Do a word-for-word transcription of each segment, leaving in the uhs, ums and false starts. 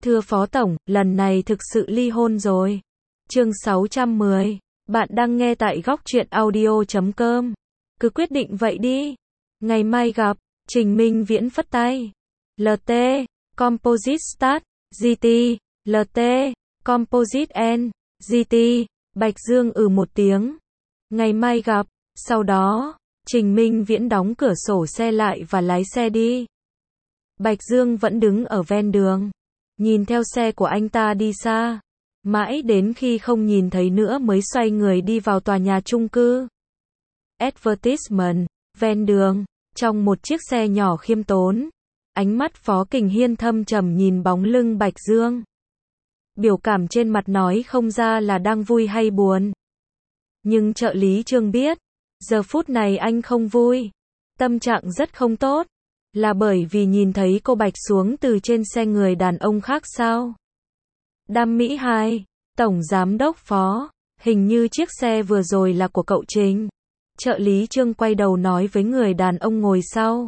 Thưa Phó Tổng, lần này thực sự ly hôn rồi. Chương sáu trăm mười. Bạn đang nghe tại góc truyện audio chấm com. Cứ quyết định vậy đi. Ngày mai gặp. Trình Minh Viễn phất tay. lờ tê. Composite Start. giê tê. lờ tê. Composite N. giê tê. Bạch Dương ừ một tiếng. Ngày mai gặp. Sau đó, Trình Minh Viễn đóng cửa sổ xe lại và lái xe đi. Bạch Dương vẫn đứng ở ven đường, nhìn theo xe của anh ta đi xa, mãi đến khi không nhìn thấy nữa mới xoay người đi vào tòa nhà chung cư. Advertisement, ven đường, trong một chiếc xe nhỏ khiêm tốn, ánh mắt Phó Kình Hiên thâm trầm nhìn bóng lưng Bạch Dương. Biểu cảm trên mặt nói không ra là đang vui hay buồn. Nhưng trợ lý Trương biết, giờ phút này anh không vui, tâm trạng rất không tốt. Là bởi vì nhìn thấy cô Bạch xuống từ trên xe người đàn ông khác sao? Đam Mỹ hai, Tổng Giám đốc Phó, hình như chiếc xe vừa rồi là của cậu Trình. Trợ lý Trương quay đầu nói với người đàn ông ngồi sau.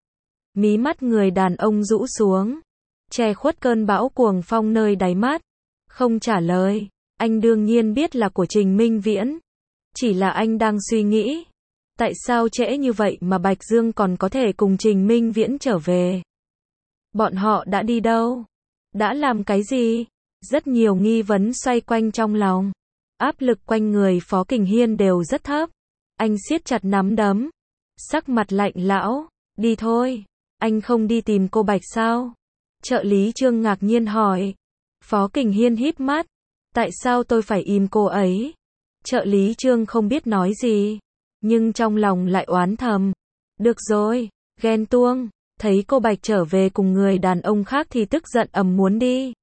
Mí mắt người đàn ông rũ xuống, che khuất cơn bão cuồng phong nơi đáy mắt. Không trả lời, anh đương nhiên biết là của Trình Minh Viễn. Chỉ là anh đang suy nghĩ. Tại sao trễ như vậy mà Bạch Dương còn có thể cùng Trình Minh Viễn trở về? Bọn họ đã đi đâu? Đã làm cái gì? Rất nhiều nghi vấn xoay quanh trong lòng. Áp lực quanh người Phó Kình Hiên đều rất thấp. Anh siết chặt nắm đấm. Sắc mặt lạnh lão. Đi thôi. Anh không đi tìm cô Bạch sao? Trợ lý Trương ngạc nhiên hỏi. Phó Kình Hiên híp mắt. Tại sao tôi phải im cô ấy? Trợ lý Trương không biết nói gì. Nhưng trong lòng lại oán thầm. Được rồi, ghen tuông, thấy cô Bạch trở về cùng người đàn ông khác thì tức giận ầm muốn đi.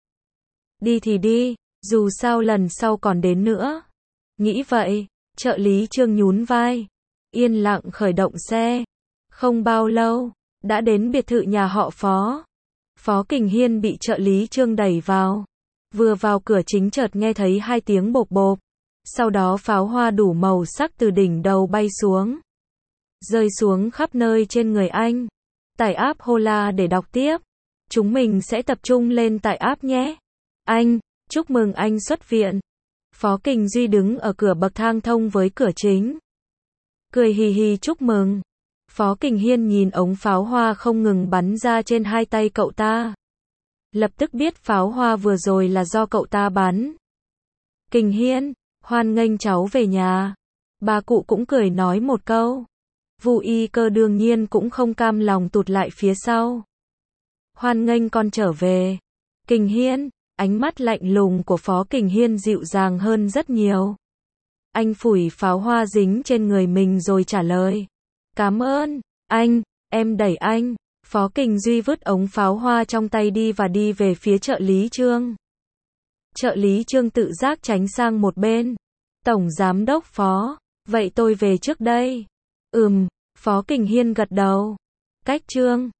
Đi thì đi, dù sao lần sau còn đến nữa. Nghĩ vậy, trợ lý Trương nhún vai, yên lặng khởi động xe. Không bao lâu, đã đến biệt thự nhà họ Phó. Phó Kình Hiên bị trợ lý Trương đẩy vào. Vừa vào cửa chính chợt nghe thấy hai tiếng bộp bộp. Sau đó pháo hoa đủ màu sắc từ đỉnh đầu bay xuống, rơi xuống khắp nơi trên người anh. Tải app Hola để đọc tiếp. Chúng mình sẽ tập trung lên tải app nhé. Anh, chúc mừng anh xuất viện. Phó Kình Duy đứng ở cửa bậc thang thông với cửa chính. Cười hì hì chúc mừng. Phó Kình Hiên nhìn ống pháo hoa không ngừng bắn ra trên hai tay cậu ta. Lập tức biết pháo hoa vừa rồi là do cậu ta bắn. Kình Hiên, hoan nghênh cháu về nhà. Bà cụ cũng cười nói một câu. Vu Y Cơ đương nhiên cũng không cam lòng tụt lại phía sau. Hoan nghênh con trở về. Kình Hiên, ánh mắt lạnh lùng của Phó Kình Hiên dịu dàng hơn rất nhiều. Anh phủi pháo hoa dính trên người mình rồi trả lời. Cảm ơn, anh, em đẩy anh. Phó Kình Duy vứt ống pháo hoa trong tay đi và đi về phía trợ lý Trương. Trợ lý Trương tự giác tránh sang một bên. Tổng Giám đốc Phó, vậy tôi về trước đây. Ừm, Phó Kình Hiên gật đầu. Cách Trương,